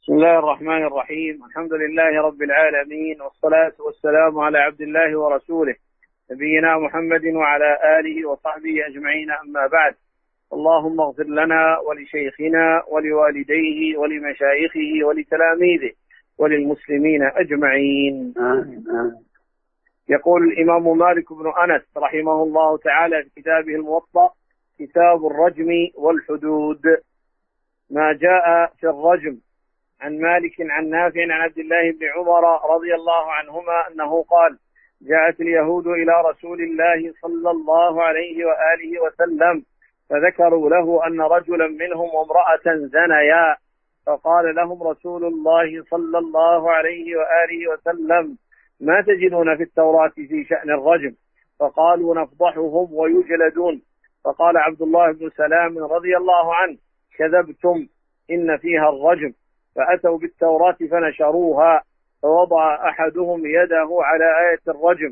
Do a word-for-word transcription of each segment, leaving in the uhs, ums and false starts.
بسم الله الرحمن الرحيم. الحمد لله رب العالمين، والصلاة والسلام على عبد الله ورسوله نبينا محمد وعلى آله وصحبه أجمعين، أما بعد. اللهم اغفر لنا ولشيخنا ولوالديه ولمشايخه ولتلاميذه وللمسلمين أجمعين. يقول الإمام مالك بن أنس رحمه الله تعالى في كتابه الموطأ: كتاب الرجم والحدود. ما جاء في الرجم. عن مالك عن نافع عن عبد الله بن عمر رضي الله عنهما أنه قال: جاءت اليهود إلى رسول الله صلى الله عليه وآله وسلم فذكروا له أن رجلا منهم وامرأة زنيا، فقال لهم رسول الله صلى الله عليه وآله وسلم: ما تجدون في التوراة في شأن الرجم؟ فقالوا: نفضحهم ويجلدون. فقال عبد الله بن سلام رضي الله عنه: كذبتم، إن فيها الرجم. فأتوا بالتوراة فنشروها، فوضع أحدهم يده على آية الرجم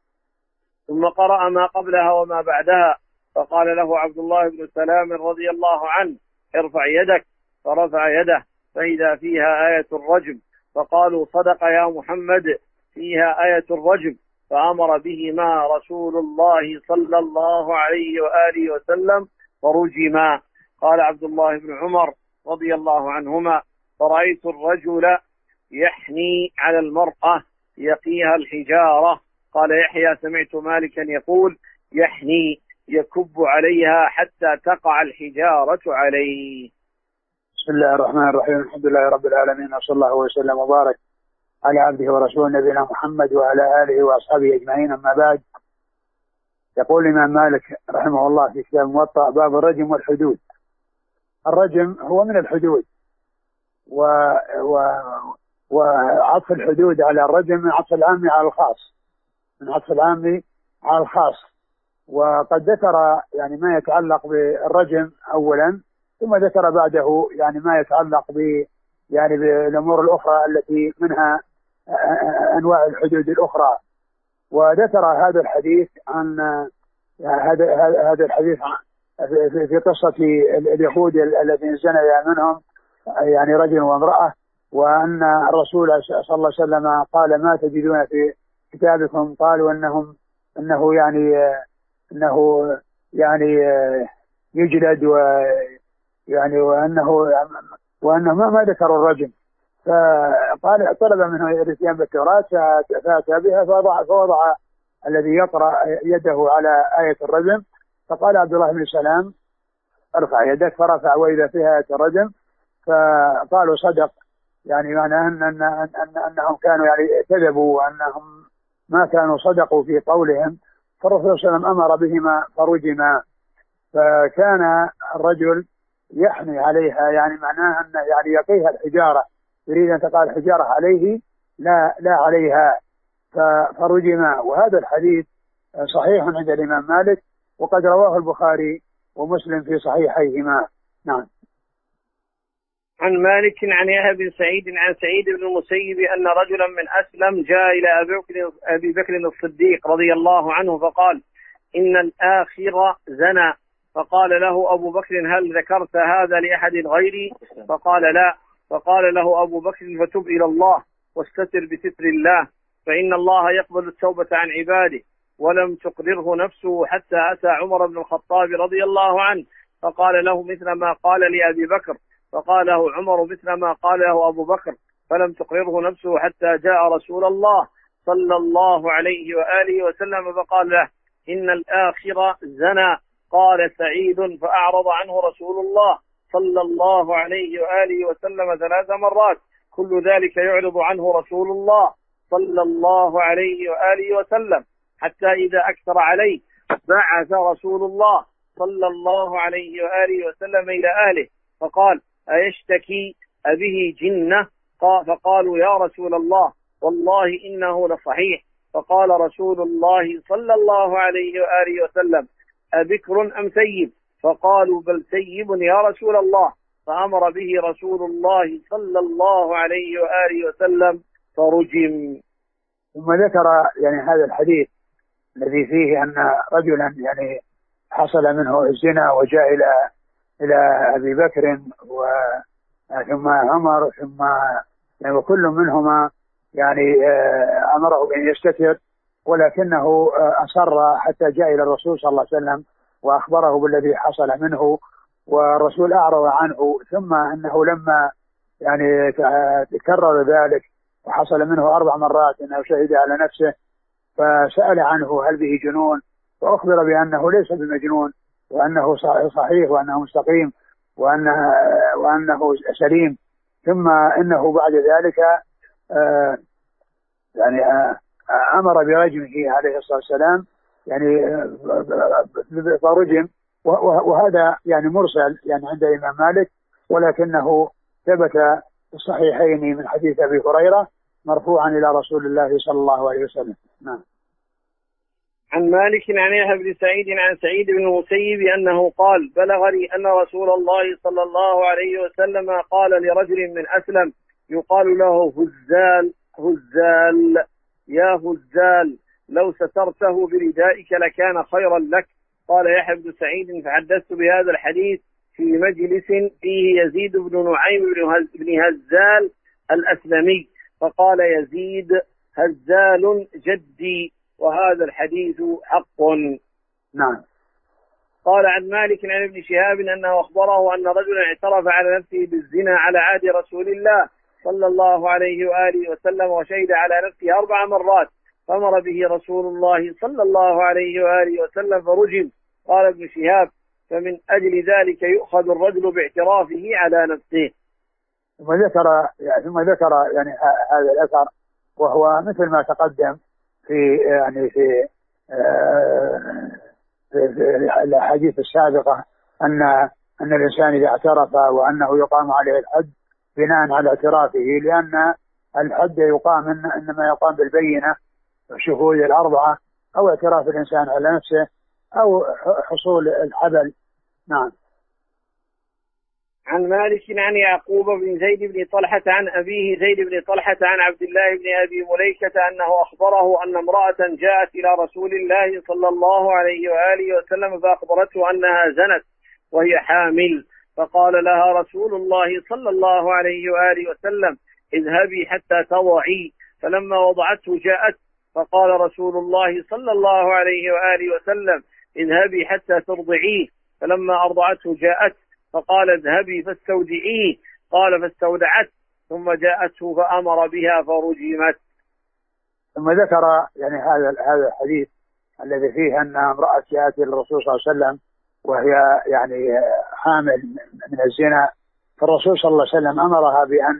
ثم قرأ ما قبلها وما بعدها، فقال له عبد الله بن سلام رضي الله عنه: ارفع يدك. فرفع يده فإذا فيها آية الرجم. فقالوا: صدق يا محمد، فيها آية الرجم. فأمر بهما رسول الله صلى الله عليه وآله وسلم فرجما. قال عبد الله بن عمر رضي الله عنهما: فرأيت الرجل يحني على المرأة يقيها الحجارة. قال يحيى: سمعت مالكا يقول: يحني يكب عليها حتى تقع الحجارة عليه. بسم الله الرحمن الرحيم. الحمد لله رب العالمين، وصلى الله وسلم وبارك على عبده ورسوله نبينا محمد وعلى آله وأصحابه أجمعين، أما بعد. يقول الإمام مالك رحمه الله في كتاب الموطأ: باب الرجم والحدود. الرجم هو من الحدود، و... و... وعطف الحدود على الرجم من عطف العام على الخاص، من عطف العام على الخاص. وقد ذكر يعني ما يتعلق بالرجم أولا، ثم ذكر بعده يعني ما يتعلق ب يعني بالأمور الأخرى التي منها أنواع الحدود الأخرى. وذكر هذا الحديث عن يعني هذا هذا الحديث في, في قصة اليهود الذين زنيا منهم يعني رجل وامرأة، وأن الرسول صلى الله عليه وسلم قال: ما تجدون في كتابكم؟ قالوا أنهم أنه يعني أنه يعني يجلد، ويعني وأنه وأنه ما, ما ذكروا الرجم. فقال طلب منه الاتيان بالتوراة، فأتى بها فوضع, فوضع الذي يقرأ يده على آية الرجم. فقال عبد الله بن سلام: ارفع يدك. فرفع وإذا فيها آية الرجم. فقالوا: صدق، يعني معنى أن أن أن أنهم كانوا يعني كذبوا، وأنهم ما كانوا صدقوا في قولهم. فالرسول صلى الله عليه وسلم أمر بهما فرجما. فكان الرجل يحني عليها، يعني معناها أن يعني يقيها الحجارة، يريد أن تقع الحجارة عليه لا لا عليها، فرجما. وهذا الحديث صحيح عند الإمام مالك، وقد رواه البخاري ومسلم في صحيحيهما. نعم. عن مالك عن يحيى بن سعيد عن سعيد بن المسيب أن رجلا من أسلم جاء إلى أبي بكر الصديق رضي الله عنه فقال: إن الآخر زنى. فقال له أبو بكر: هل ذكرت هذا لأحد غيري؟ فقال: لا. فقال له أبو بكر: فتب إلى الله واستتر بستر الله، فإن الله يقبل التوبة عن عباده. ولم تقرره نفسه حتى أتى عمر بن الخطاب رضي الله عنه فقال له مثل ما قال لأبي بكر. فقال له عمر مثل ما قال له أبو بكر، فلم تقرره نفسه حتى جاء رسول الله صلى الله عليه وآله وسلم فقال له: إن الآخر زنى. قال سعيد: فأعرض عنه رسول الله صلى الله عليه وآله وسلم ثلاث مرات، كل ذلك يعرض عنه رسول الله صلى الله عليه وآله وسلم، حتى إذا أكثر عليه بعث رسول الله صلى الله عليه وآله وسلم إلى أهله فقال: أيشتكي أبه جنة؟ فقالوا: يا رسول الله والله إنه لصحيح. فقال رسول الله صلى الله عليه وآله وسلم: أبكر أم سيب؟ فقالوا: بل سيب يا رسول الله. فأمر به رسول الله صلى الله عليه وآله وسلم فرجم. ثم ذكر يعني هذا الحديث الذي فيه أن رجلا يعني حصل منه الزنا وجاء إلى إلى أبي بكر، ثم عمر ثم يعني وكل منهما يعني أمره بأن يستتر، ولكنه أصر حتى جاء إلى الرسول صلى الله عليه وسلم وأخبره بالذي حصل منه، والرسول أعرض عنه. ثم أنه لما يعني تكرر ذلك وحصل منه أربع مرات أنه شهد على نفسه، فسأل عنه هل به جنون، فأخبر بأنه ليس بمجنون، وأنه صحيح وأنه مستقيم وأنه, وأنه سليم. ثم إنه بعد ذلك آه يعني آه أمر برجمه عليه الصلاة والسلام، يعني آه فرجم. وهذا يعني مرسل يعني عند الإمام مالك، ولكنه ثبت في الصحيحين من حديث أبي هريرة مرفوعا إلى رسول الله صلى الله عليه وسلم. نعم. عن مالك عن يحيى بن سعيد عن سعيد بن المسيب أنه قال: بلغني أن رسول الله صلى الله عليه وسلم قال لرجل من أسلم يقال له هزال هزال يا هزال لو سترته بردائك لكان خيرا لك. قال يحيى بن سعيد: فحدثت بهذا الحديث في مجلس فيه يزيد بن نعيم بن هزال الأسلمي، فقال يزيد: هزال جدي، وهذا الحديث حق. نعم. قال عن مالك عن ابن شهاب أنه أخبره أن رجلا اعترف على نفسه بالزنا على عهد رسول الله صلى الله عليه وآله وسلم، وشهد على نفسه أربع مرات، فأمر به رسول الله صلى الله عليه وآله وسلم فرجم. قال ابن شهاب: فمن أجل ذلك يؤخذ الرجل باعترافه على نفسه. ثم ذكر يعني ثم ذكر يعني هذا الأثر، وهو مثل ما تقدم في يعني في في, في الأحاديث السابقة، أن أن الإنسان إذا اعترف وأنه يقام عليه الحد بناء على اعترافه، لأن الحد يقام إنما يقام بالبينة والشهود الأربعة، أو اعتراف الإنسان على نفسه، أو حصول الحبل. نعم. عن مالك عن يعقوب بن زيد بن طلحة عن أبيه زيد بن طلحة عن عبد الله بن أبي مليكة أنه أخبره أن امرأة جاءت إلى رسول الله صلى الله عليه وآله وسلم فأخبرته أنها زنت وهي حامل، فقال لها رسول الله صلى الله عليه وآله وسلم: اذهبي حتى تضعي. فلما وضعته جاءت، فقال رسول الله صلى الله عليه وآله وسلم: اذهبي حتى ترضعيه. فلما أرضعته جاءت، فقال: اذهبي فاستودعيه. قال: فاستودعت، ثم جاءته فأمر بها فرجمت. ثم ذكر يعني هذا هذا الحديث الذي فيه أن امرأة جاءت للرسول صلى الله عليه وسلم وهي يعني حامل من الزنا، فالرسول صلى الله عليه وسلم أمرها بأن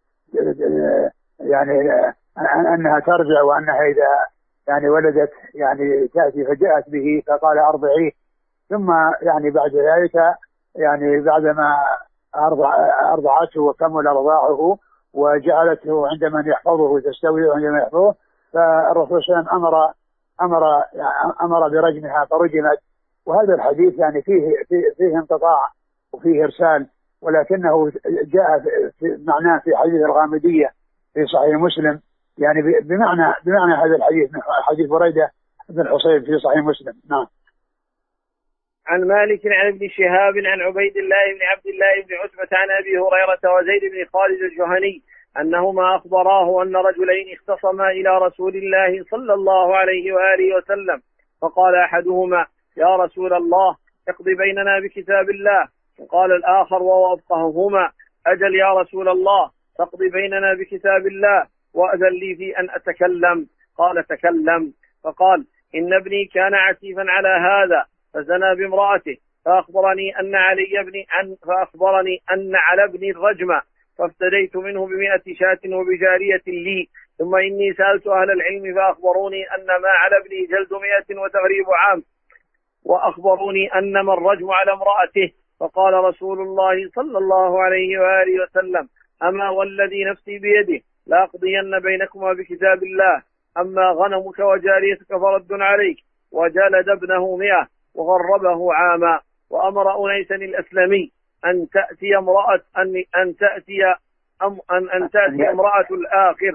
يعني أنها ترجع، وأنها إذا يعني ولدت يعني تأتي، فجاءت به فقال: أرضعيه. ثم يعني بعد ذلك يعني بعدما أرضعته وكمل رضاعه وجعلته عندما يحفظه تستوي عندما يحفظه، فالرسول صلى الله عليه وسلم أمر أمر أمر برجمها فرجمت. وهذا الحديث يعني فيه فيه, فيه انقطاع وفيه إرسال، ولكنه جاء في معناه في حديث الغامدية في صحيح مسلم، يعني بمعنى بمعنى هذا الحديث، حديث بريدة بن حصيب في صحيح مسلم. نعم. عن مالك عن ابن شهاب عن عبيد الله بن عبد الله بن عتبة عن أبي هريرة وزيد بن خالد الجهني أنهما أخبراه أن رجلين اختصما إلى رسول الله صلى الله عليه وآله وسلم، فقال أحدهما: يا رسول الله، اقضي بيننا بكتاب الله. وقال الآخر وهو أفقههما: أجل يا رسول الله، تقضي بيننا بكتاب الله وأذن لي في أن أتكلم. قال: تكلم. فقال: إن ابني كان عسيفا على هذا فزنى بامرأته، فأخبرني أن علي ابني أن فأخبرني أن على ابني الرجم، فافتديت منه بمئة شاة وبجارية لي. ثم إني سألت أهل العلم فأخبروني أن ما على ابني جلد مئة وتغريب عام، وأخبروني أنما الرجم على امرأته. فقال رسول الله صلى الله عليه وآله وسلم: أما والذي نفسي بيده لأقضين بينكما بكتاب الله، أما غنمك وجاريتك فرد عليك. وجلد ابنه مئة وغربه عاما. وأمر أنيسا الأسلمي أن تأتي امرأة أن أن تأتي أم أن أن تأتي امرأة الآخر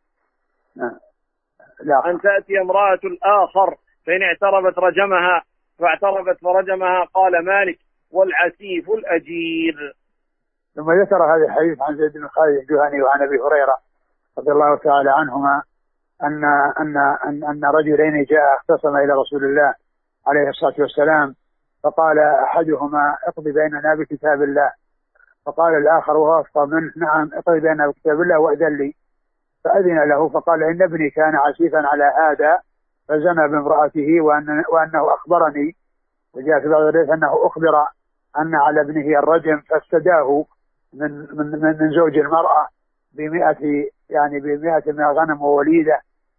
أن تأتي امرأة الآخر فإن اعترفت رجمها، فاعترفت فرجمها. قال مالك: والعسيف الأجير. ثم ذكر هذا الحديث عن زيد بن خالد الجهني وعن أبي هريرة رضي الله تعالى عنهما أن أن أن أن رجلين جاء اختصما إلى رسول الله عليه الصلاة والسلام، فقال أحدهما اقضي بيننا بكتاب الله، فقال الآخر وهو أفقه منه نعم اقضي بيننا بكتاب الله وأذن لي، فأذن له، فقال إن ابني كان عسيفا على هذا فزنى بامرأته وأن وأنه أخبرني، وجاء في بعض الروايات أنه أخبر أن على ابنه الرجم فافتداه من من من زوج المرأة بمئة يعني بمئة من الغنم ووليدة،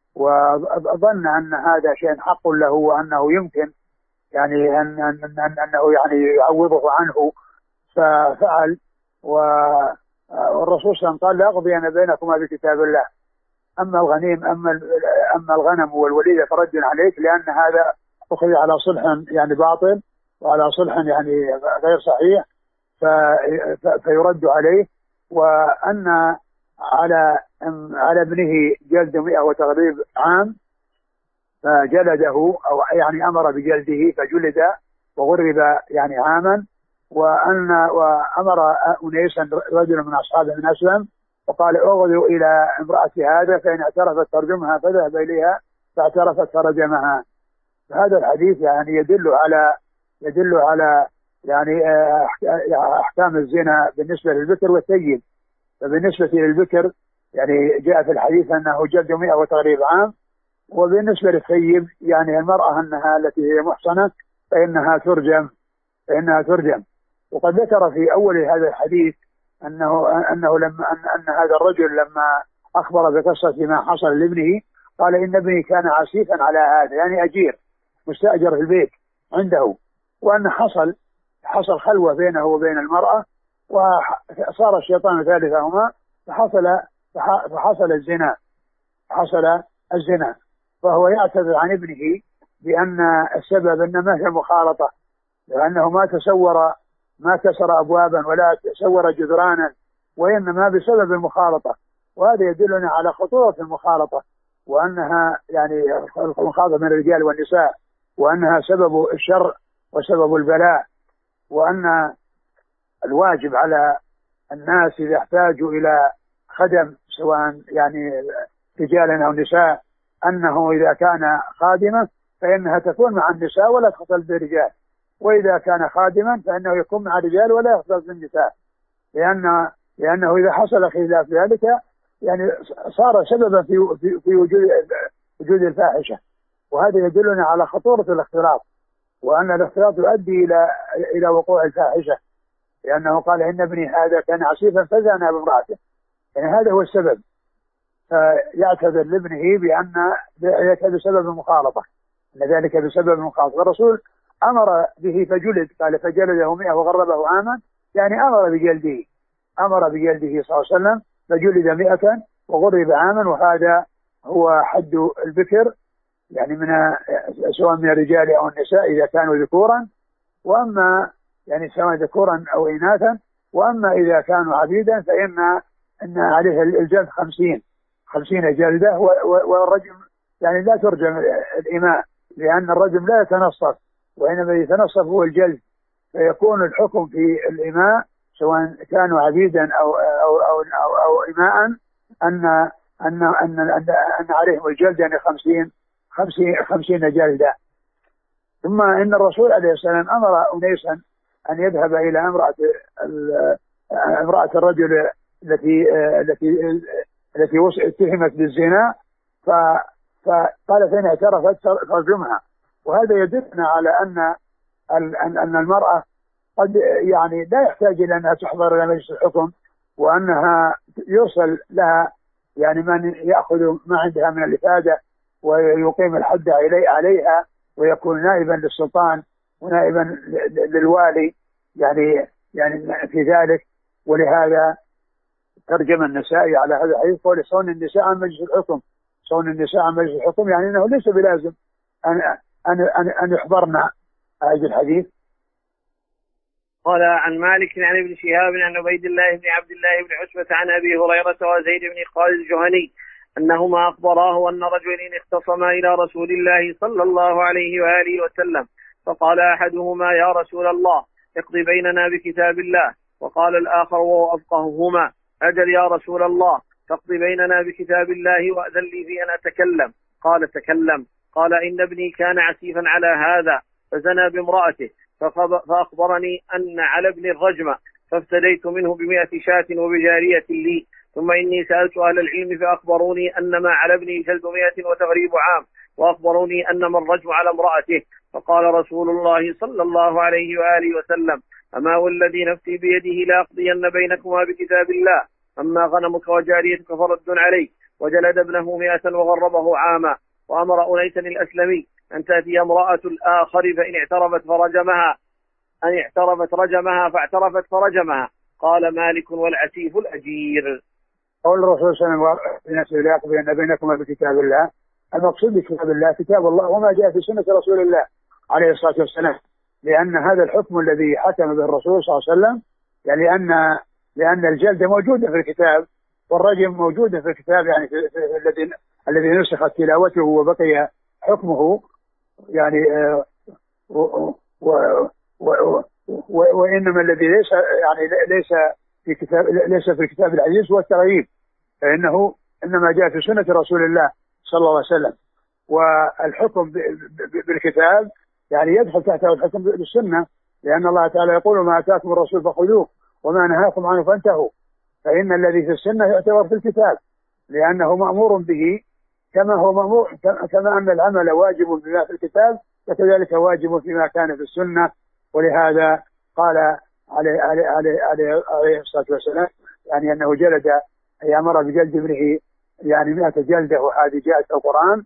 وظن أن هذا شيء حق له وأنه يمكن يعني أن أن أن أنه يعني يعوضه عنه، ففعل. والرسول صلى الله عليه وسلم قال لا أقضين بينكما بكتاب الله، أما الغنيم أما أما الغنم والوليدة فرد عليك، لأن هذا أخذ على صلح يعني باطل وعلى صلح يعني غير صحيح فيرد عليه. وأن على على ابنه جلد مئة وتغريب عام فجلده أو يعني أمر بجلده فجلد وغرب يعني عاما. وأن وأمر أنيسا رجل من أصحابه من أسلم وقال اغدوا إلى امرأة هذا فإن اعترفت ترجمها، فذهب إليها فاعترفت فرجمها. هذا الحديث يعني يدل على يدل على يعني أحكام الزنا بالنسبة للبكر والثيب. فبالنسبة للبكر يعني جاء في الحديث أنه جلد مئة وتغريب عام، وبالنسبة للثيب يعني المرأة أنها التي هي محصنة فإنها ترجم فإنها ترجم. وقد ذكر في أول هذا الحديث أنه أنه لما أن, أن هذا الرجل لما أخبر بقصة ما حصل لابنه قال إن ابني كان عسيفا على هذا، يعني أجير مستأجر في البيت عنده، وأن حصل حصل خلوة بينه وبين المرأة وصار الشيطان ثالثهما فحصل فحصل الزنا حصل الزنا فهو يعتذر عن ابنه بأن السبب إنما هي المخالطة، لأنه ما تسور ما كسر أبوابا ولا تسور جدرانا، وإنما بسبب المخالطة. وهذا يدلنا على خطورة المخالطة، وأنها يعني المخالطة من الرجال والنساء، وأنها سبب الشر وسبب البلاء، وأن الواجب على الناس إذا احتاجوا إلى خدم سواء يعني رجالا أو نساء أنه إذا كان خادمة فإنها تكون مع النساء ولا تختلط بالرجال، وإذا كان خادما فإنه يكون مع الرجال ولا يختلط بالنساء، لأن لأنه إذا حصل خلاف ذلك يعني صار سببا في في, في وجود وجود الفاحشة. وهذا يدلنا على خطورة الاختلاط، وأن الاختلاط يؤدي إلى إلى وقوع الفاحشة، لأنه قال إن ابني هذا كان عسيفا فزنى بامرأته، يعني هذا هو السبب. فيعتذر لابنه بأن ذلك بسبب المخالطة، أن ذلك بسبب المخالطة. والرسول أمر به فجلد، قال فجلده مئة وغربه عاما، يعني أمر بجلده أمر بجلده صلى الله عليه وسلم فجلد مئة وغرب عاما. وهذا هو حد البكر يعني من سواء من الرجال أو النساء إذا كانوا ذكورا، وأما يعني سواء ذكورا أو إناثا. وأما إذا كانوا عبيدا فإن إن عليه الجلد خمسين خمسين جلدة. والرجم يعني لا ترجم الإماء، لأن الرجم لا يتنصف، وإنما يتنصف هو الجلد. فيكون الحكم في الإماء سواء كانوا عبيدا أو أو أو أو, أو إماء أن أن أن أن, أن عليهم الجلد يعني خمسين خمسين خمسين جلدة. ثم إن الرسول عليه السلام أمر أنيسا أن يذهب إلى امرأة امرأة الرجل التي التي التي اتهمت بالزنا، فقال فإن اعترفت فرجمها. وهذا يدلنا على أن أن المرأة قد يعني لا يحتاج إلى أنها تحضر إلى مجلس الحكم، وأنها يرسل لها يعني من يأخذ ما عندها من الإفادة ويقيم الحد عليها، ويكون نائبا للسلطان ونائبا للوالي يعني يعني في ذلك. ولهذا ترجم النسائي على هذا الحديث قول صون النساء عن مجلس الحكم. صون النساء عن مجلس الحكم يعني أنه ليس بلازم أن أن أن, أن يحضرنا هذا الحديث. قال عن مالك عن ابن شهاب عن عبيد الله بن عبد الله بن عتبة عن أبي هريرة وزيد بن خالد الجهني أنهما أخبراه أن رجلين اختصما إلى رسول الله صلى الله عليه وآله وسلم، فقال أحدهما يا رسول الله اقض بيننا بكتاب الله، وقال الآخر وهو أفقههما: أجل يا رسول الله، تقضي بيننا بكتاب الله وأذن لي في أن أتكلم. قال: تكلم. قال: إن ابني كان عسيفا على هذا فزنى بامرأته، فأخبرني أن على ابن الرجم، فافتديت منه بمئة شاة وبجارية لي، ثم إني سألت أهل العلم فأخبروني أن ما على ابني جلد مئة وتغريب عام، وأخبروني أن ما الرجم على امرأته. فقال رسول الله صلى الله عليه وآله وسلم: أما والذي نفسي بيده لأقضين بينكما بكتاب الله، أما غنمك وجاريتك فرد عليه. وجلد ابنه مئة وغربه عاما. وأمر أنيسا الأسلمي أن تأتي امرأة الآخر فإن اعترفت فرجمها أن اعترفت رجمها فاعترفت فرجمها. قال مالك: والعسيف الأجير. قول الرسول صلى الله عليه وسلم: ليقضين بينكما بكتاب الله. المقصود بكتاب الله كتاب الله وما جاء في سنة رسول الله عليه الصلاة والسلام، لأن هذا الحكم الذي حكم به الرسول صلى الله عليه وسلم، يعني لأن لأن الجلد موجودة في الكتاب والرجم موجودة في الكتاب، يعني في الذي الذي نسخت تلاوته وبقي حكمه، يعني و و و وإنما الذي ليس يعني ليس في كتاب ليس في الكتاب العزيز هو التغيير، فإنه إنما جاء في سنة رسول الله صلى الله عليه وسلم. والحكم بالكتاب يعني يدخل تحته الحكم بالسنة، لأن الله تعالى يقول: ما أتاكم الرسول فخذوه وما نهاكم عنه فانتهوا. فإن الذي في السنة يعتبر في الكتاب لأنه مأمور به، كما هو مأمور كما أن العمل واجب بما في الكتاب، وكذلك واجب فيما كان في السنة. ولهذا قال عليه عليه عليه عليه, عليه الصلاة والسلام يعني أنه جلد أي أمر بجلد ابنه يعني مئة جلدة، وهذه جاءت في القرآن،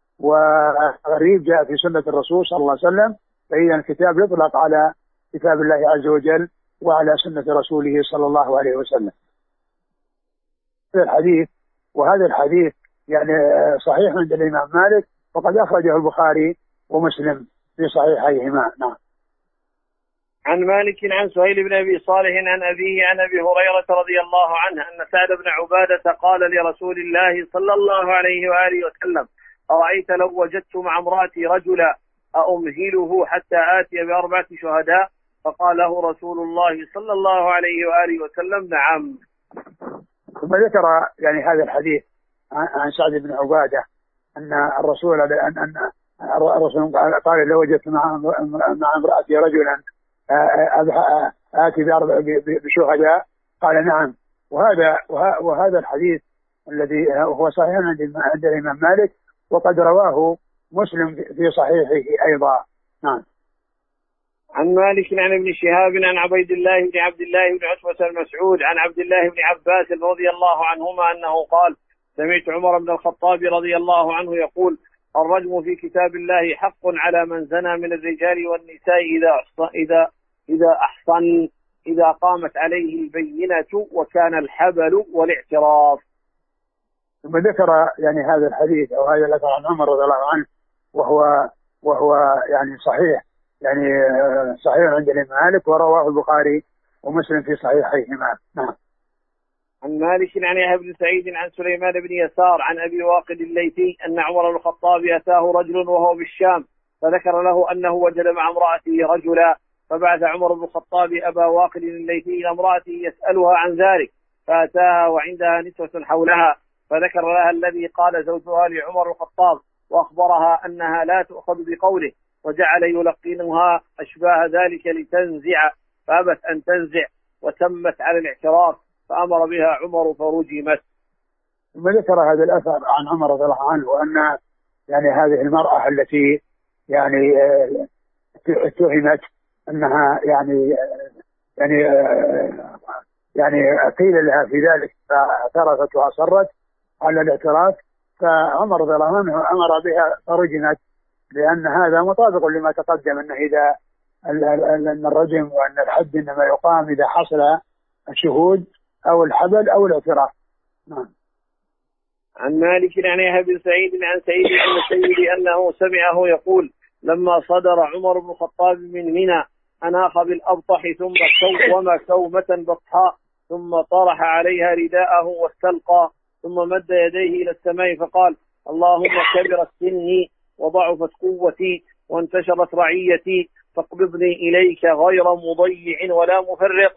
وغريب جاء في سنة الرسول صلى الله عليه وسلم. فإذا الكتاب يطلق على كتاب الله عز وجل وعلى سنة رسوله صلى الله عليه وسلم. هذا الحديث وهذا الحديث يعني صحيح عند الإمام مالك، وقد أخرجه البخاري ومسلم في صحيحيهما. نعم. عن مالك عن سهيل بن أبي صالح عن أبيه عن أبي هريرة رضي الله عنه أن سعد بن عبادة قال لرسول الله صلى الله عليه وآله وسلم: أرأيت لو وجدت مع امرأتي رجلا أمهله حتى آتي بأربعة شهداء؟ فقال له رسول الله صلى الله عليه وآله وسلم: نعم. ثم ذكر يعني هذا الحديث عن سعد بن عبادة أن الرسول أن أن الرسول قال: لو وجدت مع مع امرأتي رجلا آتي بشهداء؟ قال: نعم. وهذا وهذا الحديث الذي هو صحيح عند الإمام مالك، وقد رواه مسلم في صحيحه أيضا. نعم. عن مالك عن ابن شهاب عن عبيد الله بن عبد الله بن عتبة المسعود عن عبد الله بن عباس رضي الله عنهما أنه قال: سمعت عمر بن الخطاب رضي الله عنه يقول: الرجم في كتاب الله حق على من زنى من الرجال والنساء إذا إذا إذا أحصن إذا قامت عليه البينة وكان الحبل والاعتراف. ثم ذكر يعني هذا الحديث أو هذا الأثر عن عمر رضي الله عنه، وهو وهو يعني صحيح يعني صحيح عند الإمام مالك، ورواه البخاري ومسلم في صحيحيهما. نعم. عن مالك عن يحيى بن سعيد عن سليمان بن يسار عن أبي واقد الليثي أن عمر بن الخطاب أتاه رجل وهو بالشام، فذكر له أنه وجد مع امرأته رجلا، فبعث عمر بن الخطاب أبا واقد الليثي إلى امرأته يسألها عن ذلك، فأتاها وعندها نسوة حولها، فذكر لها الذي قال زوجها لعمر الخطاب، وأخبرها أنها لا تؤخذ بقوله، وجعل يلقنها أشباه ذلك لتنزع، فأبت أن تنزع وتمت على الاعتراف، فأمر بها عمر فرجمت. ثم ذكر هذا الأثر عن عمر رضي الله عنه وأن يعني هذه المرأة التي يعني اتهمت أنها يعني يعني يعني قيل لها في ذلك فاعترفت وأصرت على الاعتراف، فعمر رضي الله عنه أمر بها فرجمت، لأن هذا مطابق لما تقدم أن إذا أن الرجم وأن الحد إنما يقام إذا حصل الشهود أو الحبل أو الاعتراف. نعم. عن مالك عن يحيى بن سعيد عن سعيد بن سعيد أنه سمعه يقول: لما صدر عمر بن الخطاب من منى أناخ بالأبطح ثم كوم كومة بطحاء، ثم طرح عليها رداءه واستلقى، ثم مد يديه إلى السماء فقال: اللهم كبرت سني وضعفت قوتي وانتشرت رعيتي، فاقبضني إليك غير مضيع ولا مفرق.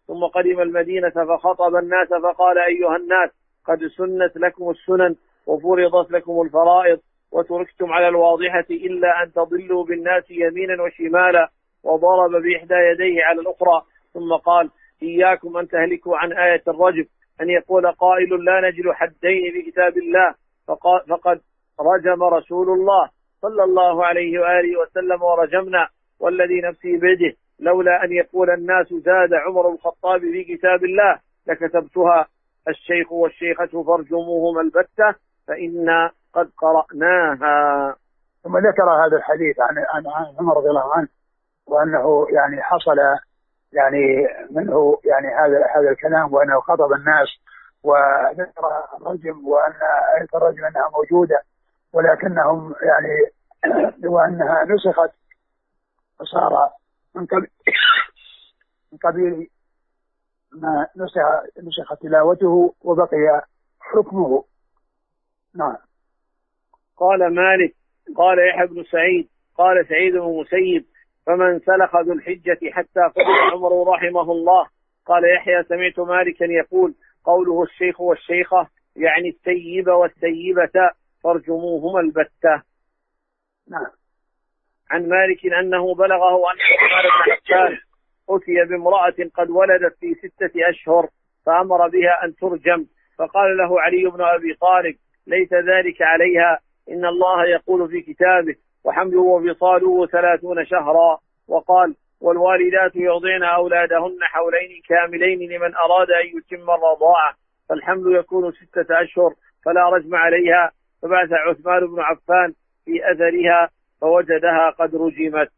ثم قدم المدينة فخطب الناس فقال: أيها الناس، قد سنت لكم السنن وفرضت لكم الفرائض وتركتم على الواضحة إلا أن تضلوا بالناس يمينا وشمالا، وضرب بإحدى يديه على الأخرى، ثم قال: إياكم أن تهلكوا عن آية الرجم، أن يقول قائل: لا نجد حدين في كتاب الله فقد رجم رسول الله صلى الله عليه وآله وسلم ورجمنا، والذي نفسي بيده لولا أن يقول الناس زاد عمر بن الخطاب في كتاب الله لكتبتها: الشيخ والشيخة فارجموهما البتة فإنا قد قرأناها. ثم ذكر هذا الحديث عن عن عمر رضي الله عنه، وأنه يعني حصل يعني منه يعني هذا هذا الكلام، وأنه خطب الناس وذكر الرجم، وأن آية الرجم أنها موجودة ولكنهم يعني وأنها نسخت وصار من قبل من قبيل ما نسخ نسخ تلاوته وبقي حكمه. نعم. قال مالك قال يحيى بن سعيد قال سعيد بن المسيب: فمن سلخ ذو الحجة حتى قبل عمر رحمه الله. قال يحيى: سمعت مالكا يقول: قوله الشيخ والشيخة يعني السيب والسيبة فارجموهما البتة. نعم. عن مالك أنه بلغه أن عثمان بن عفان أتي بامرأة قد ولدت في ستة أشهر فأمر بها أن ترجم، فقال له علي بن أبي طالب: ليس ذلك عليها، إن الله يقول في كتابه: وحمله وفصاله ثلاثون شهرا، وقال: والوالدات يرضعن أولادهن حولين كاملين لمن أراد أن يتم الرضاعة، فالحمل يكون ستة أشهر فلا رجم عليها. فبعث عثمان بن عفان في أثرها فوجدها قد رجمت.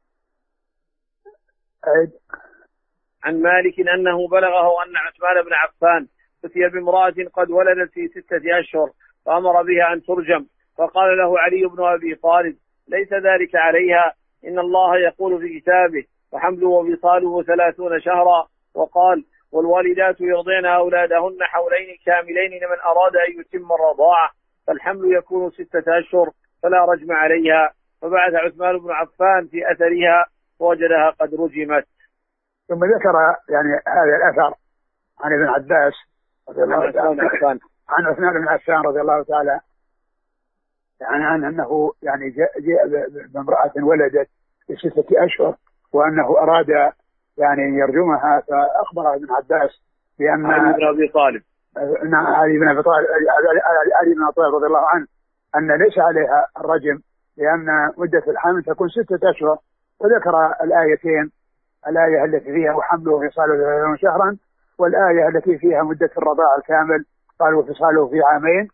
عن مالك أنه بلغه أن عثمان بن عفان أتي بامرأة قد ولدت في ستة أشهر فأمر بها أن ترجم، فقال له علي بن أبي طالب: ليس ذلك عليها، إن الله يقول في كتابه: وحمله وفصاله ثلاثون شهرا، وقال: والوالدات يرضعن أولادهن حولين كاملين لمن أراد أن يتم الرضاعة، فالحمل يكون ستة أشهر فلا رجم عليها. فبعث عثمان بن عفان في أثرها فوجدها قد رجمت. ثم ذكر يعني هذا الأثر عن ابن عباس رضي الله تعالى عن عثمان بن عفان رضي الله تعالى يعني عن أنه يعني جاء بامرأة ولدت في ستة أشهر وأنه أراد يعني يرجمها، فأخبر ابن عباس بأن علي بن أبي طالب علي بن أبي طالب علي بن أبي طالب رضي الله عنه أن ليس عليها الرجم لأن مدة الحمل تكون ستة أشهر، وذكر الآيتين: الآية التي فيها وحمله وفصاله ثلاثون شهرا، والآية التي فيها مدة الرضاعة الكامل قال وفصاله في عامين.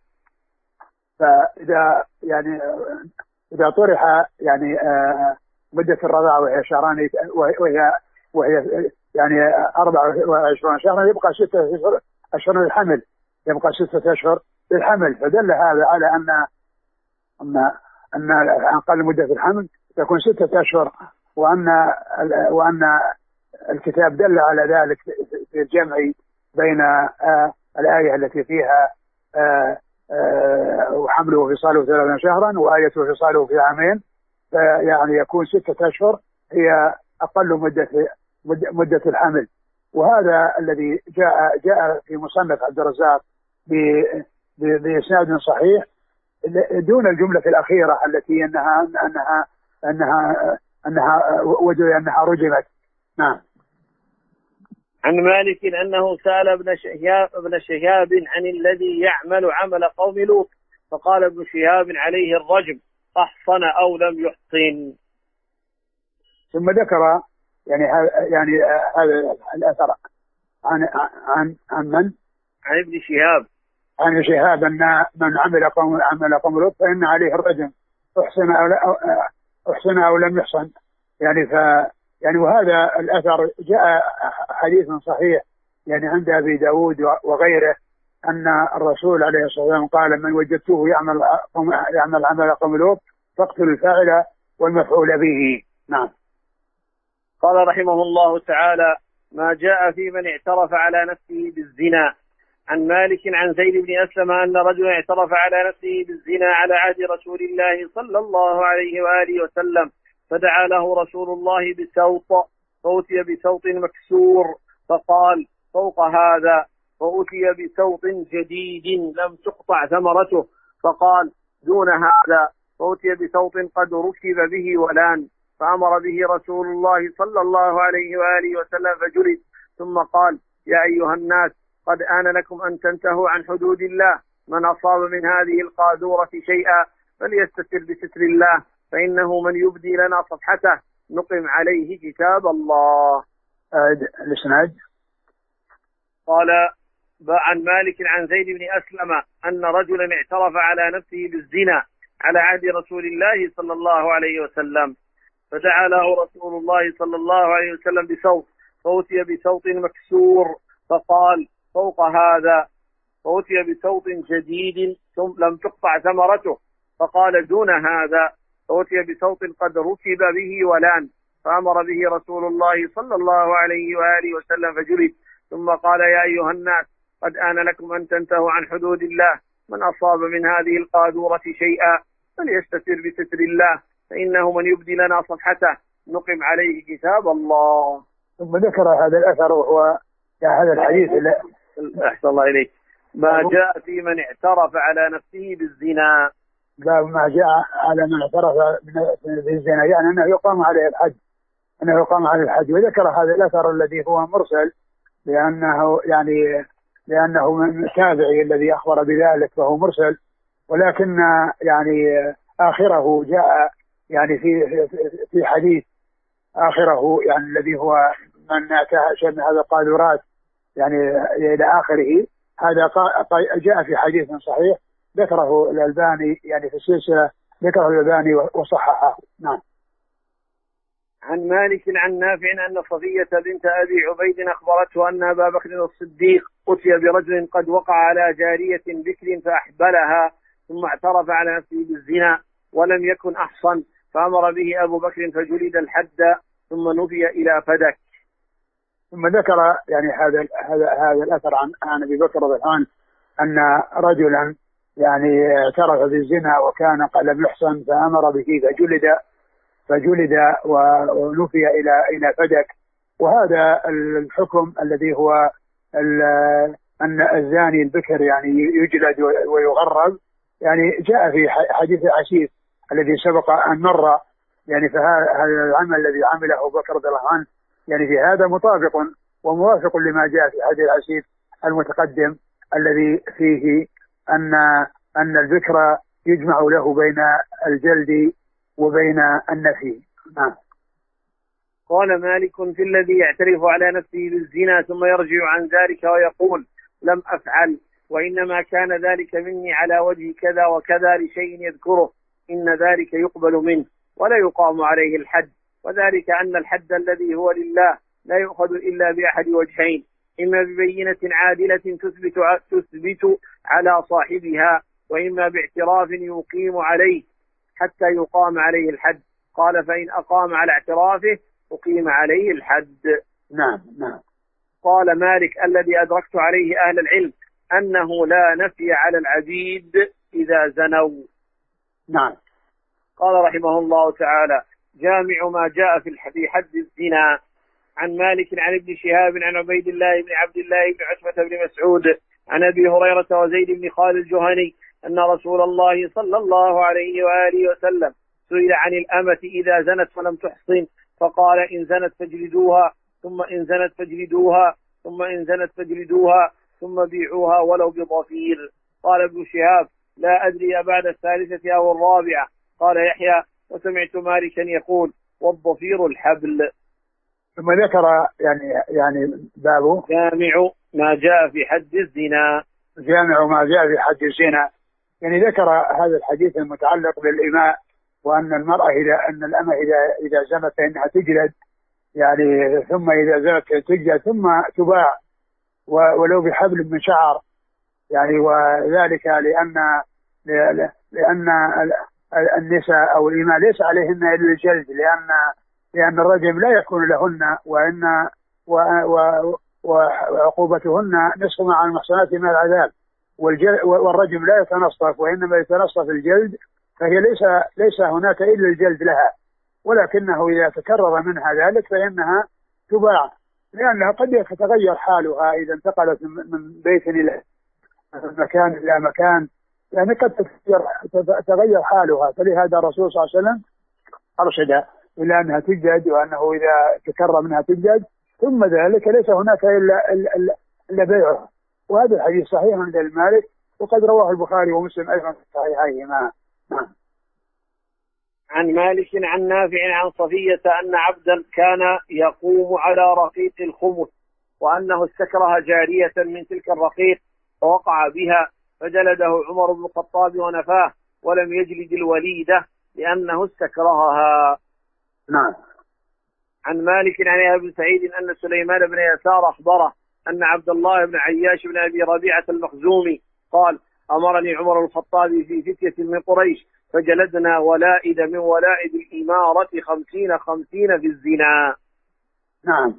فإذا يعني إذا طرح يعني آه مدة الرضاعة وهي شهران وهي وهي يعني أربعة وعشرون شهرا يبقى ستة أشهر أشهر الحمل يبقى ستة أشهر الحمل. فدل هذا على أن أن أن أقل مدة الحمل تكون ستة أشهر، وأن وأن الكتاب دل على ذلك في الجمع بين آه الآية التي فيها آه آه وحمله وفصاله ثلاثين شهرا وآية وفصاله في عامين، يعني يكون ستة أشهر هي أقل مدة مدة الحمل. وهذا الذي جاء جاء في مصنف عبد الرزاق بإسناد صحيح دون الجملة الأخيرة التي أنها أنها أنها أنها وجد أنها رجمت. نعم. عن مالك أنه سأل ابن شهاب ابن شهاب عن الذي يعمل عمل قوم لوط، فقال ابن شهاب: عليه الرجم أحصن أو لم يحصن. ثم ذكر يعني يعني هذا الأثر عن عن عن من؟ عن ابن شهاب عن ابن شهاب أن من عمل قوم عمل قوم لوط فإن عليه الرجم أحصن أو أحصن أو لم يحصن. يعني ف يعني وهذا الأثر جاء حديث صحيح يعني عند أبي داود وغيره أن الرسول عليه الصلاة والسلام قال: من وجدتوه يعمل يعمل عمل قوم لوط فاقتلوا الفاعل والمفعول به. نعم. قال رحمه الله تعالى: ما جاء في من اعترف على نفسه بالزنا. عن مالك عن زيد بن أسلم أن رجلا اعترف على نفسه بالزنا على عهد رسول الله صلى الله عليه وآله وسلم، فدعا له رسول الله بسوط، فأتي بسوط مكسور فقال فوق هذا، فأتي بسوط جديد لم تقطع ثمرته، فقال دون هذا، فأتي بسوط قد ركب به ولان، فأمر به رسول الله صلى الله عليه وآله وسلم فجلد، ثم قال يا أيها الناس قد آن لكم أن تنتهوا عن حدود الله، من أصاب من هذه القاذورة شيئا فليستتر بستر الله، فإنه من يبدي لنا صفحته نقم عليه كتاب الله. الإسناد. قال عن مالك عن زيد بن أسلم أن رجلا اعترف على نفسه بالزنا على عهد رسول الله صلى الله عليه وسلم، فدعا له رسول الله صلى الله عليه وسلم بصوت، فأتي بصوت مكسور، فقال فوق هذا، فأتي بصوت جديد ثم لم تقطع ثمرته، فقال دون هذا، فأتي بصوت قد ركب به ولان، فأمر به رسول الله صلى الله عليه وآله وسلم فجلد، ثم قال يا أيها الناس قد آن لكم أن تنتهوا عن حدود الله، من أصاب من هذه القاذورة شيئا فليستتر بستر الله، فإنه من يبدي لنا صفحته نقم عليه كتاب الله. ثم ذكر هذا الأثر وهو هذا الحديث. أحسن الله إليك. ما جاء في من اعترف على نفسه بالزنا. باب ما جاء على من اعترف بالزنا، يعني أنه يقام عليه الحد، أنه يقام عليه الحد. وذكر هذا الأثر الذي هو مرسل لأنه يعني لأنه من التابعي الذي أخبر بذلك فهو مرسل، ولكن يعني آخره جاء يعني في في حديث آخره يعني الذي هو من أتى من هذا القاذورات يعني إلى آخره، هذا جاء في حديث صحيح ذكره الألباني يعني في السلسلة، ذكره الألباني وصححه. نعم. عن مالك عن نافع أن صفية بنت أبي عبيد أخبرته أن أبا بكر الصديق أتي برجل قد وقع على جارية بكر فأحبلها، ثم اعترف على نفسه بالزنا ولم يكن أحصن، فأمر به أبو بكر فجلد الحد، ثم نفي إلى فدك. ثم ذكر يعني هذا هذا هذا الأثر عن عن أبي بكر رضي الله عنه أن رجلا يعني اعترف بالزنا وكان لم يحصن، فأمر به فجلد فجلد ونفي إلى إلى فدك. وهذا الحكم الذي هو أن الزاني البكر يعني يجلد ويغرب يعني جاء في حديث عسيس الذي سبق أن مر، يعني فهذا العمل الذي عمله أبو بكر رضي الله عنه يعني في هذا مطابق وموافق لما جاء في حديث عسيس المتقدم الذي فيه أن أن البكر يجمع له بين الجلد وبين النفي. نعم. قال مالك في الذي يعترف على نفسه بالزنا ثم يرجع عن ذلك ويقول لم أفعل، وإنما كان ذلك مني على وجه كذا وكذا لشيء يذكره، إن ذلك يقبل منه ولا يقام عليه الحد، وذلك أن الحد الذي هو لله لا يؤخذ إلا بأحد وجهين، إما ببينة عادلة تثبت تثبت على صاحبها، وإما باعتراف يقيم عليه حتى يقام عليه الحد. قال فإن أقام على اعترافه أقيم عليه الحد. نعم نعم. قال مالك الذي أدركت عليه أهل العلم أنه لا نفي على العبيد إذا زنوا. نعم. قال رحمه الله تعالى جامع ما جاء في حد الزنا. عن مالك عن ابن شهاب عن عبيد الله بن عبد الله بن عتبة بن مسعود عن أبي هريرة وزيد بن خالد الجهني أن رسول الله صلى الله عليه وآله وسلم سئل عن الأمة إذا زنت ولم تحصن، فقال إن زنت فاجلدوها، ثم إن زنت فاجلدوها، ثم إن زنت فاجلدوها، ثم بيعوها ولو بضفير. قال ابن شهاب لا أدري بعد الثالثة أو الرابعة. قال يحيى وسمعت مالكا يقول والضفير الحبل. ثم ذكر يعني يعني بابه جامع ما جاء في حد الزنا. جامع ما جاء في حد الزنا، يعني ذكر هذا الحديث المتعلق بالإماء، وأن المرأة إذا أن الأمة إذا إذا زنت فإنها تجلد، يعني ثم إذا زنت تجلد ثم تباع ولو بحبل من شعر، يعني وذلك لأن لأن النساء أو الإماء ليس عليهن إلا الجلد، لأن لأن الرجم لا يكون لهن، وإن وعقوبتهن نصف مع المحصنات من العذاب، والرجم لا يتنصف وإنما يتنصف الجلد، فهي ليس ليس هناك إلا الجلد لها، ولكنه إذا تكرر منها ذلك فإنها تباع لأنها قد يتغير حالها إذا انتقلت من بيت إلى مكان إلى مكان، يعني قد تتغير تتغير حالها. فلهذا الرسول صلى الله عليه وسلم أرشد إلى أنها تجد، وأنه إذا تكرر منها تجد، ثم ذلك ليس هناك إلا إلا, إلا بيعها. وهذا الحديث صحيح عند المالك، وقد رواه البخاري ومسلم أيضا في صحيحيهما. نعم. عن مالك عن نافع عن صفية أن عبدا كان يقوم على رقيق الخمس، وأنه استكره جارية من تلك الرقيق فوقع بها، فجلده عمر بن الخطاب ونفاه، ولم يجلد الوليدة لأنه استكرهها. نعم. عن مالك عن أبي سعيد أن سليمان بن يسار أخبره أن عبد الله بن عياش بن أبي ربيعة المخزومي قال: أمرني عمر بن الخطاب في فتية من قريش فجلدنا ولائد من ولائد الإمارة خمسين خمسين في الزنا. نعم.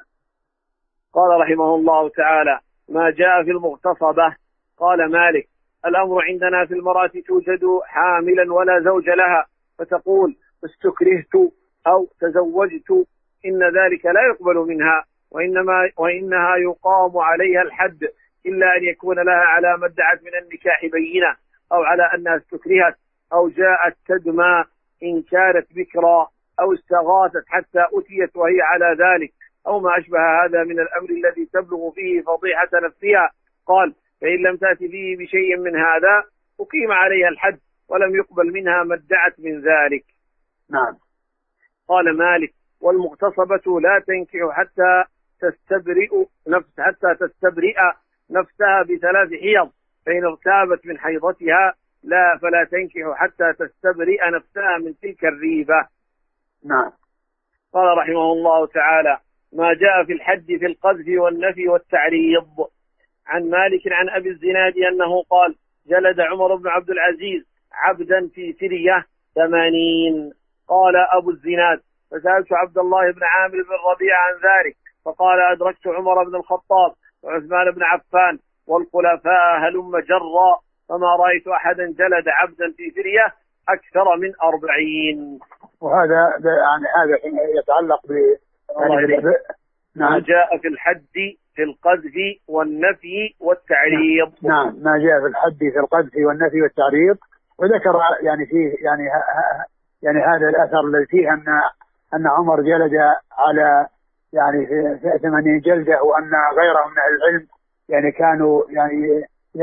قال رحمه الله تعالى: ما جاء في المغتصبة. قال مالك: الأمر عندنا في المرأة توجد حاملا ولا زوج لها، فتقول استكرهت أو تزوجت، إن ذلك لا يقبل منها، وإنما وإنها يقام عليها الحد، إلا أن يكون لها على ما ادعت من النكاح بينة، أو على أنها استكرهت، أو جاءت تدمى إن كانت بكرا، أو استغاثت حتى أتيت وهي على ذلك، أو ما أشبه هذا من الأمر الذي تبلغ فيه فضيحة نفسها. قال: فإن لم تأتي فيه بشيء من هذا أقيم عليها الحد، ولم يقبل منها ما ادعت من ذلك. نعم. قال مالك: والمغتصبة لا تنكح حتى تستبرئ نفس حتى تستبرئ نفسها بثلاث حيض، فإن اغتابت من حيضتها لا فلا تنكح حتى تستبرئ نفسها من تلك الريبة. نعم. قال رحمه الله تعالى: ما جاء في الحد في القذف والنفي والتعريض. عن مالك عن أبي الزناد أنه قال: جلد عمر بن عبد العزيز عبدا في سرية ثمانين. قال أبو الزناد: فسألت عبد الله بن عامر بن ربيعة عن ذلك، فقال: أدركت عمر بن الخطاب وعثمان بن عفان والخلفاء هلم جرا، فما رأيت أحدا جلد عبدا في سرية أكثر من أربعين. وهذا يعني هذا يتعلق ب يعني ما جاء في الحد في القذف والنفي والتعريض. نعم. ما جاء في الحد في القذف والنفي والتعريض. وذكر يعني فيه يعني يعني هذا الأثر الذي فيه أن أن عمر جلد على يعني في ثمانين جلدة، وأن غيرهم من العلم يعني كانوا يعني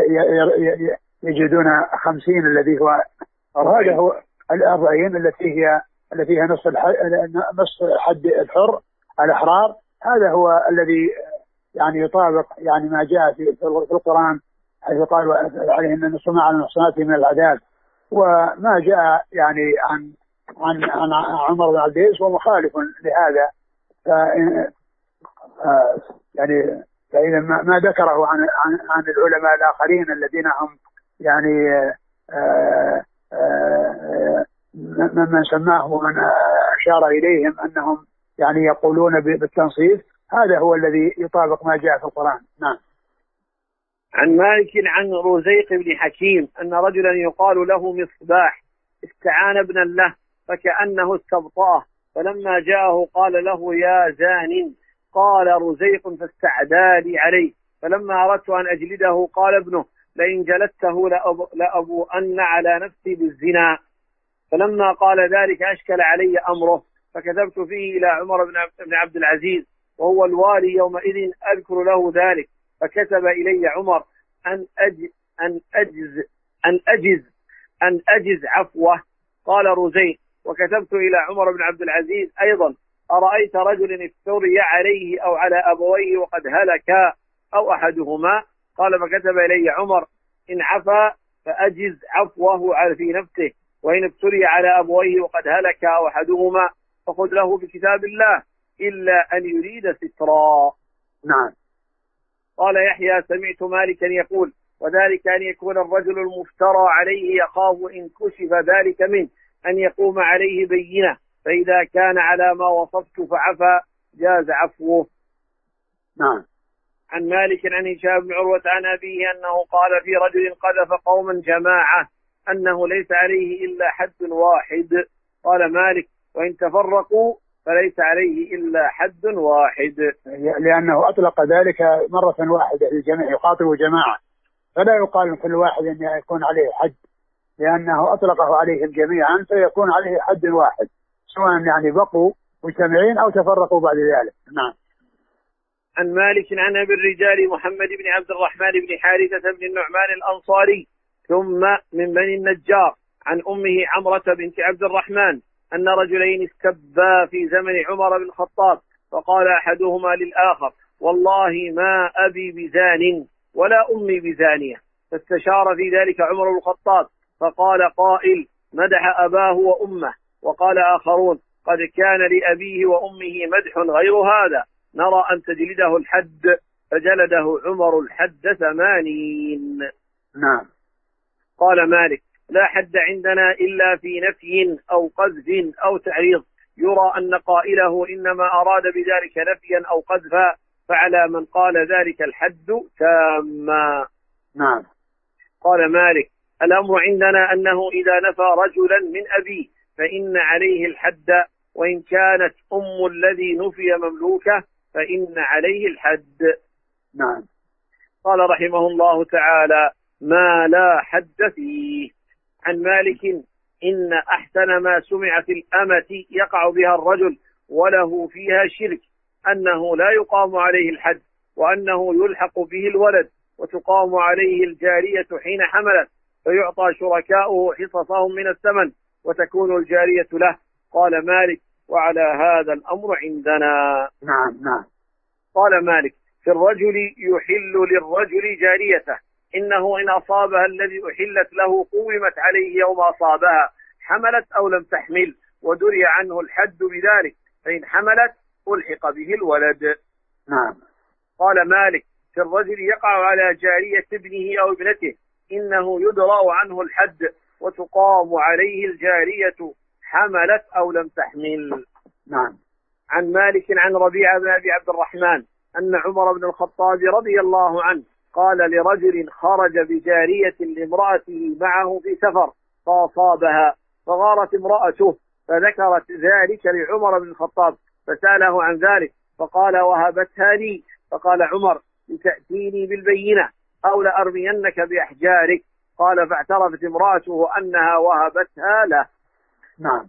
يجدون خمسين الذي هو هذا هو الأربعين التي هي التي هي نصف نصف حد الحر الأحرار. هذا هو الذي يعني يطابق يعني ما جاء في في القرآن حيث قال عليهن نصف ما على المحصنات من العذاب. وما جاء يعني عن عن عن عمر بن عبد العزيز ومخالف لهذا. ف يعني فإذا ما, ما ذكره عن عن عن العلماء الآخرين الذين هم يعني آآ آآ من سماه ومن أشار إليهم أنهم يعني يقولون بالتنصيص، هذا هو الذي يطابق ما جاء في القرآن. نعم. عن مالك عن رزيق بن حكيم أن رجلا يقال له مصباح استعان ابنا له فكأنه استبطأه، فلما جاءه قال له: يا زان. قال رزيق: فاستعدى عليه، فلما أردت أن أجلده قال ابنه: لئن جلدته لأبو أن على نفسي بالزنا. فلما قال ذلك أشكل علي أمره، فكتبت فيه إلى عمر بن عبد العزيز وهو الوالي يومئذ أذكر له ذلك، فكتب إلي عمر أن أج أن أجز أن أجز أن أجز عفوه. قال رزيق: وكتبت إلى عمر بن عبد العزيز أيضا: أرأيت رجل افتري عليه أو على أبويه وقد هلكا أو أحدهما؟ قال: فكتب إلي عمر: إن عفا فأجز عفوه على في نفسه، وإن افتري على أبويه وقد هلكا أو أحدهما فخذ له بكتاب الله إلا أن يريد سترا. نعم. قال يحيى: سمعت مالكا يقول: وذلك أن يكون الرجل المفترى عليه يخاف إن كشف ذلك منه أن يقوم عليه بينة، فإذا كان على ما وصفت فعفى جاز عفوه. نعم. عن مالك عن هشام بن عروة عن أبيه أنه قال في رجل قذف قوما جماعة أنه ليس عليه إلا حد واحد. قال مالك: وإن تفرقوا فليس عليه إلا حد واحد. لأنه أطلق ذلك مرة واحدة للجميع، يخاطب جماعة، فلا يقال كل واحد أن يكون عليه حد، لأنه أطلقه عليه الجميع فيكون عليه حد واحد، سواء يعني بقوا مجتمعين أو تفرقوا بعد ذلك. نعم. عن مالك عن أبي الرجال محمد بن عبد الرحمن بن حارثة بن النعمان الأنصاري ثم من بني النجار عن أمه عمرة بنت عبد الرحمن أن رجلين استبا في زمن عمر بن الخطاب، فقال أحدهما للآخر: والله ما أبي بزان ولا أمي بزانية. فاستشار في ذلك عمر بن الخطاب، فقال قائل: مدح أباه وأمه. وقال آخرون: قد كان لأبيه وأمه مدح غير هذا، نرى أن تجلده الحد. فجلده عمر الحد ثمانين. نعم. قال مالك: لا حد عندنا إلا في نفي أو قذف أو تعريض، يرى أن قائله إنما أراد بذلك نفيا أو قذفا، فعلى من قال ذلك الحد تاما. نعم. قال مالك: الأمر عندنا أنه إذا نفى رجلا من أبيه فإن عليه الحد، وإن كانت أم الذي نفي مملوكة فإن عليه الحد. نعم. قال رحمه الله تعالى: ما لا حد فيه. عن مالك: إن أحسن ما سمع في الأمة يقع بها الرجل وله فيها شرك أنه لا يقام عليه الحد، وأنه يلحق به الولد وتقام عليه الجارية حين حملت، فيعطى شركاؤه حصصهم من الثمن وتكون الجارية له. قال مالك: وعلى هذا الأمر عندنا. نعم. نعم. قال مالك: في الرجل يحل للرجل جاريته، إنه إن أصابها الذي أحلت له قومت عليه يوم أصابها، حملت أو لم تحمل، ودري عنه الحد بذلك، فإن حملت ألحق به الولد. نعم. قال مالك: في الرجل يقع على جارية ابنه أو ابنته، إنه يدرأ عنه الحد وتقام عليه الجارية، حملت أو لم تحمل. نعم. عن مالك عن ربيعة بن أبي عبد الرحمن أن عمر بن الخطاب رضي الله عنه قال لرجل خرج بجارية لامرأته معه في سفر فأصابها، فغارت امرأته، فذكرت ذلك لعمر بن الخطاب فسأله عن ذلك، فقال: وهبتها لي. فقال عمر: لتأتيني بالبينة أو لأرمينك بأحجارك. قال: فاعترفت امرأته أنها وهبتها له. نعم.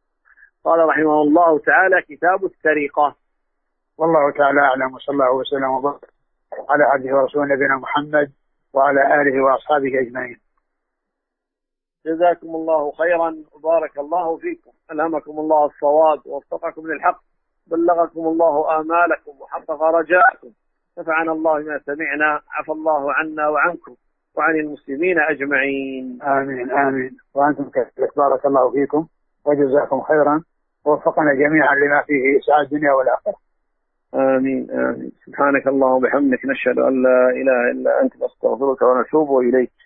قال رحمه الله تعالى: كتاب السرقة. والله تعالى أعلم، وصلى الله وسلم وبارك على عبده ورسوله نبينا محمد وعلى آله وأصحابه أجمعين. جزاكم الله خيرا وبارك الله فيكم، ألهمكم الله الصواب ووفقكم للحق، بلغكم الله آمالكم وحقق رجاءكم، نفعنا الله ما سمعنا، عفى الله عنا وعنكم وعن المسلمين أجمعين. آمين آمين. وأنتم كذلك، بارك الله فيكم وجزاكم خيرا ووفقنا جميعا لما فيه إسعاد الدنيا والآخرة. آمين آمين. سبحانك اللهم وبحمدك، نشهد أن لا إله إلا أنت، نستغفرك ونتوب إليك.